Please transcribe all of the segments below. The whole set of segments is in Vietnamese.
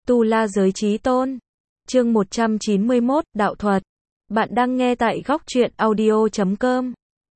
Tu La Giới Chí Tôn. Chương 191, Đạo Thuật. Bạn đang nghe tại góc truyện audio.com.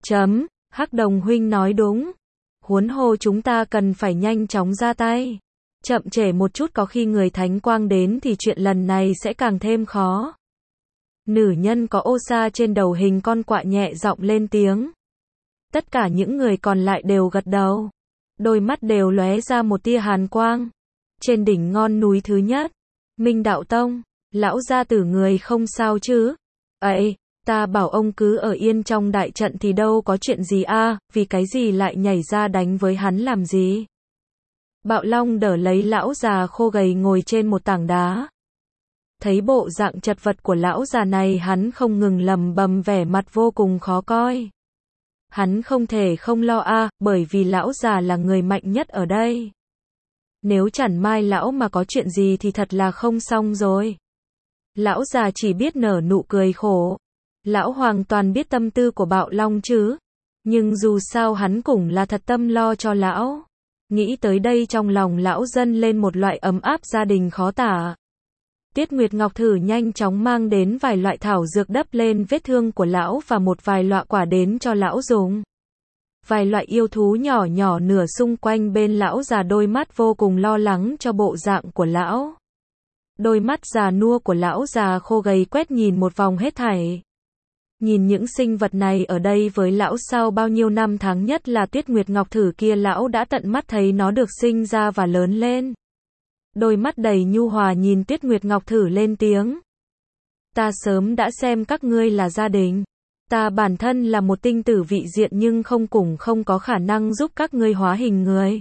Hắc Đồng huynh nói đúng. Huống hồ chúng ta cần phải nhanh chóng ra tay. Chậm trễ một chút có khi người thánh quang đến thì chuyện lần này sẽ càng thêm khó. Nữ nhân có ô sa trên đầu hình con quạ nhẹ giọng lên tiếng. Tất cả những người còn lại đều gật đầu. Đôi mắt đều lóe ra một tia hàn quang. Trên đỉnh ngọn núi thứ nhất, Minh Đạo Tông, lão gia tử người không sao chứ? Ấy, ta bảo ông cứ ở yên trong đại trận thì đâu có chuyện gì a, vì cái gì lại nhảy ra đánh với hắn làm gì? Bạo Long đỡ lấy lão già khô gầy ngồi trên một tảng đá. Thấy bộ dạng chật vật của lão già này, hắn không ngừng lẩm bẩm, vẻ mặt vô cùng khó coi. Hắn không thể không lo a, bởi vì lão già là người mạnh nhất ở đây. Nếu chẳng may lão mà có chuyện gì thì thật là không xong rồi. Lão già chỉ biết nở nụ cười khổ. Lão hoàn toàn biết tâm tư của Bạo Long chứ. Nhưng dù sao hắn cũng là thật tâm lo cho lão. Nghĩ tới đây trong lòng lão dâng lên một loại ấm áp gia đình khó tả. Tiết Nguyệt Ngọc Thử nhanh chóng mang đến vài loại thảo dược đắp lên vết thương của lão và một vài loại quả đến cho lão dùng. Vài loại yêu thú nhỏ nhỏ nửa xung quanh bên lão già, đôi mắt vô cùng lo lắng cho bộ dạng của lão. Đôi mắt già nua của lão già khô gầy quét nhìn một vòng hết thảy. Nhìn những sinh vật này ở đây với lão sau bao nhiêu năm tháng, nhất là Tuyết Nguyệt Ngọc Thử kia, lão đã tận mắt thấy nó được sinh ra và lớn lên. Đôi mắt đầy nhu hòa nhìn Tuyết Nguyệt Ngọc Thử lên tiếng. Ta sớm đã xem các ngươi là gia đình. Ta bản thân là một tinh tử vị diện nhưng không có khả năng giúp các ngươi hóa hình người.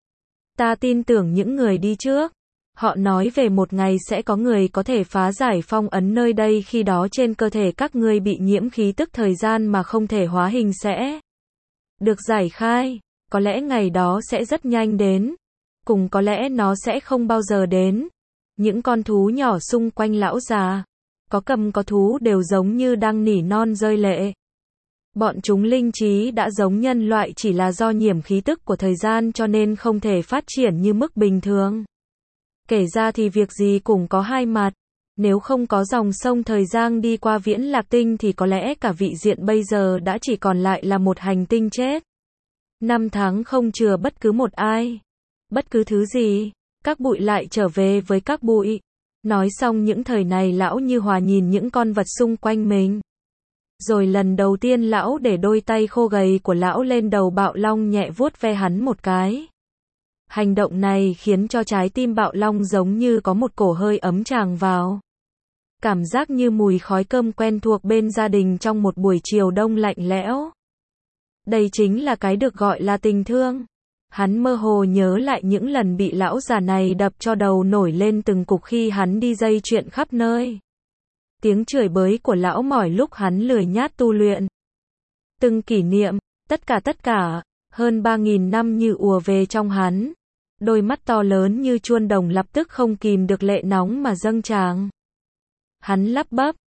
Ta tin tưởng những người đi trước. Họ nói về một ngày sẽ có người có thể phá giải phong ấn nơi đây, khi đó trên cơ thể các ngươi bị nhiễm khí tức thời gian mà không thể hóa hình sẽ được giải khai. Có lẽ ngày đó sẽ rất nhanh đến. Cùng có lẽ nó sẽ không bao giờ đến. Những con thú nhỏ xung quanh lão già, có cầm có thú, đều giống như đang nỉ non rơi lệ. Bọn chúng linh trí đã giống nhân loại, chỉ là do nhiễm khí tức của thời gian cho nên không thể phát triển như mức bình thường. Kể ra thì việc gì cũng có hai mặt. Nếu không có dòng sông thời gian đi qua Viễn Lạc Tinh thì có lẽ cả vị diện bây giờ đã chỉ còn lại là một hành tinh chết. Năm tháng không chừa bất cứ một ai, bất cứ thứ gì. Các bụi lại trở về với các bụi. Nói xong những thời này, lão như hòa nhìn những con vật xung quanh mình. Rồi lần đầu tiên lão để đôi tay khô gầy của lão lên đầu Bạo Long, nhẹ vuốt ve hắn một cái. Hành động này khiến cho trái tim Bạo Long giống như có một cổ hơi ấm tràn vào. Cảm giác như mùi khói cơm quen thuộc bên gia đình trong một buổi chiều đông lạnh lẽo. Đây chính là cái được gọi là tình thương. Hắn mơ hồ nhớ lại những lần bị lão già này đập cho đầu nổi lên từng cục khi hắn đi dây chuyện khắp nơi. Tiếng chửi bới của lão mỏi lúc hắn lười nhát tu luyện. Từng kỷ niệm, tất cả, hơn 3.000 năm như ùa về trong hắn. Đôi mắt to lớn như chuông đồng lập tức không kìm được lệ nóng mà dâng trào. Hắn lắp bắp,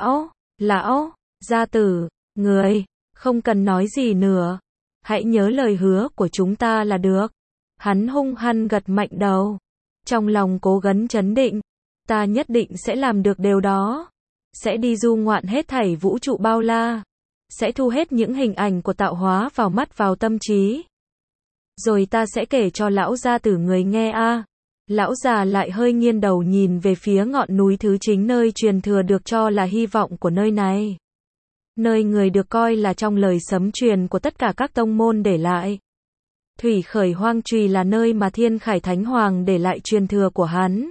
lão, gia tử, người, không cần nói gì nữa. Hãy nhớ lời hứa của chúng ta là được. Hắn hung hăng gật mạnh đầu. Trong lòng cố gắng trấn định. Ta nhất định sẽ làm được điều đó. Sẽ đi du ngoạn hết thảy vũ trụ bao la. Sẽ thu hết những hình ảnh của tạo hóa vào mắt vào tâm trí. Rồi ta sẽ kể cho lão gia tử người nghe a. Lão già lại hơi nghiêng đầu nhìn về phía ngọn núi thứ chính, nơi truyền thừa được cho là hy vọng của nơi này. Nơi người được coi là trong lời sấm truyền của tất cả các tông môn để lại. Thủy Khởi Hoang Trùy là nơi mà Thiên Khải Thánh Hoàng để lại truyền thừa của hắn.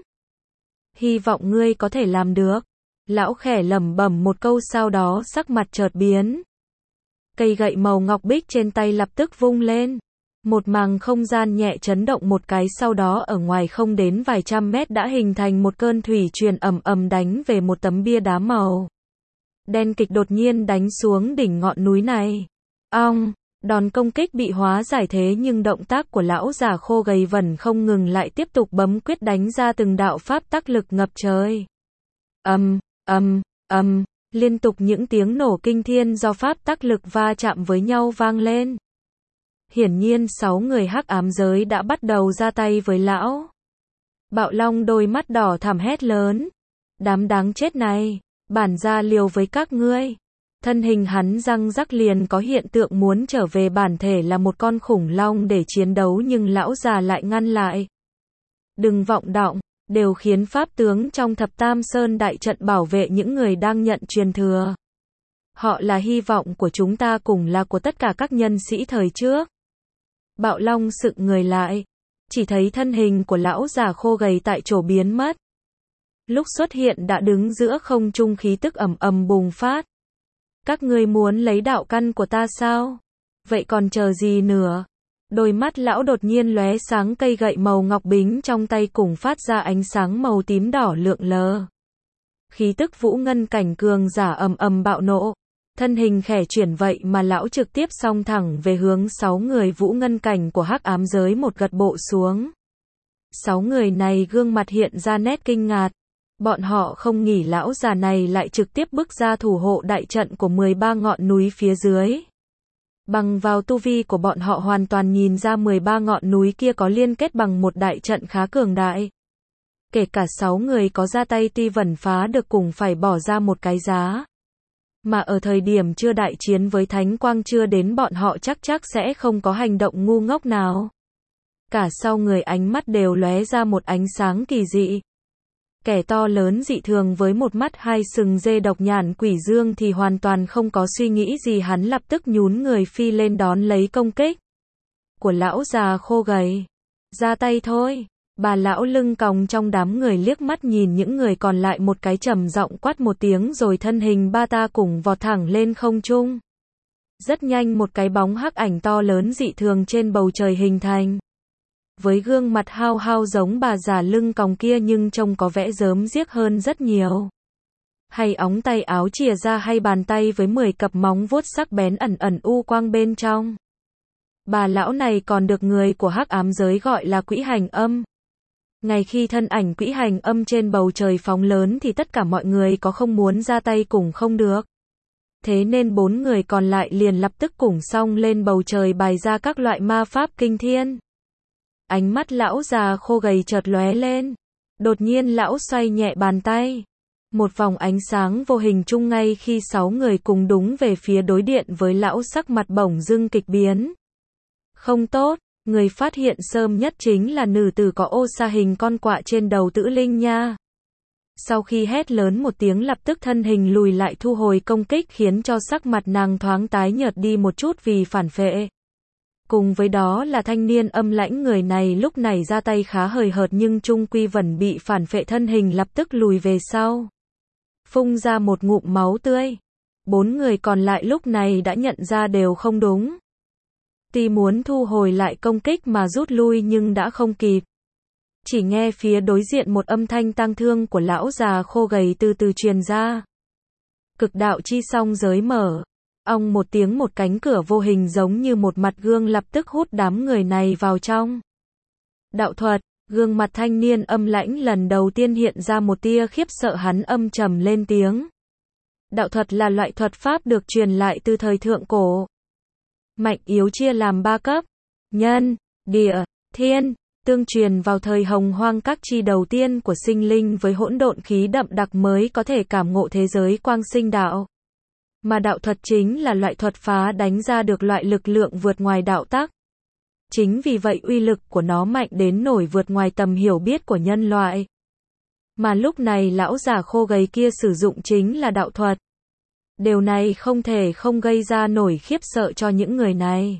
Hy vọng ngươi có thể làm được. Lão khẽ lẩm bẩm một câu, sau đó sắc mặt chợt biến. Cây gậy màu ngọc bích trên tay lập tức vung lên. Một màng không gian nhẹ chấn động một cái, sau đó ở ngoài không đến vài trăm mét đã hình thành một cơn thủy triều ầm ầm đánh về một tấm bia đá màu đen kịch đột nhiên đánh xuống đỉnh ngọn núi này. Ong, đòn công kích bị hóa giải, thế nhưng động tác của lão già khô gầy vẫn không ngừng, lại tiếp tục bấm quyết đánh ra từng đạo pháp tắc lực ngập trời. Liên tục những tiếng nổ kinh thiên do pháp tắc lực va chạm với nhau vang lên. Hiển nhiên 6 người hắc ám giới đã bắt đầu ra tay với lão. Bạo Long đôi mắt đỏ thẳm hét lớn. Đám đáng chết này, bản ra liều với các ngươi. Thân hình hắn răng rắc liền có hiện tượng muốn trở về bản thể là một con khủng long để chiến đấu nhưng lão già lại ngăn lại. Đừng vọng động, đều khiến pháp tướng trong Thập Tam Sơn đại trận bảo vệ những người đang nhận truyền thừa. Họ là hy vọng của chúng ta cùng là của tất cả các nhân sĩ thời trước. Bạo Long sững người lại, chỉ thấy thân hình của lão già khô gầy tại chỗ biến mất. Lúc xuất hiện đã đứng giữa không trung, khí tức ầm ầm bùng phát. Các ngươi muốn lấy đạo căn của ta sao? Vậy còn chờ gì nữa? Đôi mắt lão đột nhiên lóe sáng, cây gậy màu ngọc bính trong tay cùng phát ra ánh sáng màu tím đỏ lượn lờ. Khí tức vũ ngân cảnh cường giả ầm ầm bạo nộ. Thân hình khẽ chuyển vậy mà lão trực tiếp xông thẳng về hướng 6 người vũ ngân cảnh của hắc ám giới, một gật bộ xuống. 6 người này gương mặt hiện ra nét kinh ngạc. Bọn họ không nghĩ lão già này lại trực tiếp bước ra thủ hộ đại trận của 13 ngọn núi phía dưới. Bằng vào tu vi của bọn họ hoàn toàn nhìn ra 13 ngọn núi kia có liên kết bằng một đại trận khá cường đại. Kể cả 6 người có ra tay tuy vẫn phá được cũng phải bỏ ra một cái giá. Mà ở thời điểm chưa đại chiến với Thánh Quang chưa đến, bọn họ chắc sẽ không có hành động ngu ngốc nào. Cả sau người ánh mắt đều lóe ra một ánh sáng kỳ dị. Kẻ to lớn dị thường với một mắt hai sừng dê độc nhãn quỷ dương thì hoàn toàn không có suy nghĩ gì, hắn lập tức nhún người phi lên đón lấy công kích của lão già khô gầy. Ra tay thôi. Bà lão lưng còng trong đám người liếc mắt nhìn những người còn lại một cái, trầm giọng quát một tiếng rồi thân hình ba ta cùng vọt thẳng lên không trung. Rất nhanh một cái bóng hắc ảnh to lớn dị thường trên bầu trời hình thành. Với gương mặt hao hao giống bà già lưng còng kia nhưng trông có vẻ rớm giếc hơn rất nhiều. Hay ống tay áo chìa ra hay bàn tay với 10 cặp móng vuốt sắc bén ẩn ẩn u quang bên trong. Bà lão này còn được người của hắc ám giới gọi là Quỹ Hành Âm. Ngay khi thân ảnh Quỹ Hành Âm trên bầu trời phóng lớn thì tất cả mọi người có không muốn ra tay cũng không được. Thế nên 4 người còn lại liền lập tức cùng xông lên bầu trời bày ra các loại ma pháp kinh thiên. Ánh mắt lão già khô gầy chợt lóe lên. Đột nhiên lão xoay nhẹ bàn tay. Một vòng ánh sáng vô hình chung ngay khi 6 người cùng đúng về phía đối điện với lão, sắc mặt bỗng dưng kịch biến. Không tốt, người phát hiện sớm nhất chính là nữ tử có ô sa hình con quạ trên đầu Tử Linh nha. Sau khi hét lớn một tiếng lập tức thân hình lùi lại thu hồi công kích, khiến cho sắc mặt nàng thoáng tái nhợt đi một chút vì phản phệ. Cùng với đó là thanh niên âm lãnh, người này lúc này ra tay khá hời hợt nhưng chung quy vẫn bị phản phệ, thân hình lập tức lùi về sau. Phun ra một ngụm máu tươi. 4 người còn lại lúc này đã nhận ra đều không đúng. Tuy muốn thu hồi lại công kích mà rút lui nhưng đã không kịp. Chỉ nghe phía đối diện một âm thanh tang thương của lão già khô gầy từ từ truyền ra. Cực đạo chi song giới mở. Ong một tiếng, một cánh cửa vô hình giống như một mặt gương lập tức hút đám người này vào trong. Đạo thuật, gương mặt thanh niên âm lãnh lần đầu tiên hiện ra một tia khiếp sợ, hắn âm trầm lên tiếng. Đạo thuật là loại thuật pháp được truyền lại từ thời thượng cổ. Mạnh yếu chia làm 3 cấp. Nhân, địa, thiên. Tương truyền vào thời hồng hoang, các chi đầu tiên của sinh linh với hỗn độn khí đậm đặc mới có thể cảm ngộ thế giới quang sinh đạo. Mà đạo thuật chính là loại thuật phá đánh ra được loại lực lượng vượt ngoài đạo tắc. Chính vì vậy uy lực của nó mạnh đến nổi vượt ngoài tầm hiểu biết của nhân loại. Mà lúc này lão già khô gầy kia sử dụng chính là đạo thuật. Điều này không thể không gây ra nổi khiếp sợ cho những người này.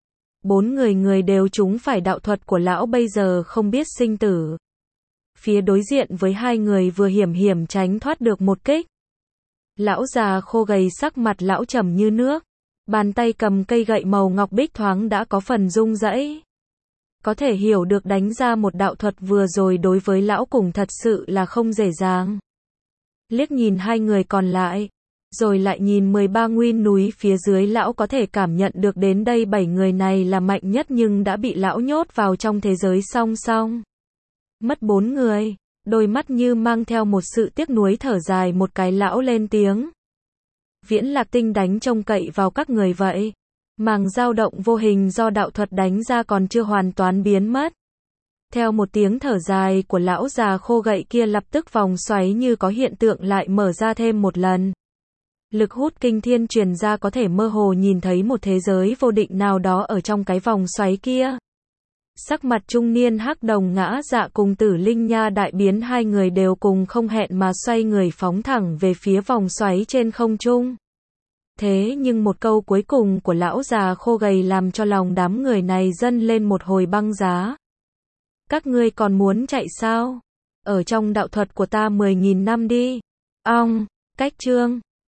4 người đều trúng phải đạo thuật của lão, bây giờ không biết sinh tử. Phía đối diện với 2 người vừa hiểm tránh thoát được một kích. Lão già khô gầy sắc mặt lão trầm như nước. Bàn tay cầm cây gậy màu ngọc bích thoáng đã có phần rung rẩy. Có thể hiểu được đánh ra một đạo thuật vừa rồi đối với lão cùng thật sự là không dễ dàng. Liếc nhìn 2 người còn lại, rồi lại nhìn 13 nguyên núi phía dưới, lão có thể cảm nhận được đến đây 7 người này là mạnh nhất nhưng đã bị lão nhốt vào trong thế giới song song. Mất 4 người, đôi mắt như mang theo một sự tiếc nuối thở dài một cái, lão lên tiếng. Viễn Lạc Tinh đánh trông cậy vào các người vậy. Màng dao động vô hình do đạo thuật đánh ra còn chưa hoàn toàn biến mất. Theo một tiếng thở dài của lão già khô gậy kia, lập tức vòng xoáy như có hiện tượng lại mở ra thêm một lần. Lực hút kinh thiên truyền ra, có thể mơ hồ nhìn thấy một thế giới vô định nào đó ở trong cái vòng xoáy kia. Sắc mặt trung niên hắc đồng ngã dạ cùng Tử Linh Nha đại biến, hai người đều cùng không hẹn mà xoay người phóng thẳng về phía vòng xoáy trên không trung. Thế nhưng một câu cuối cùng của lão già khô gầy làm cho lòng đám người này dâng lên một hồi băng giá. Các ngươi còn muốn chạy sao? Ở trong đạo thuật của ta 10.000 năm đi. Ong, cách chương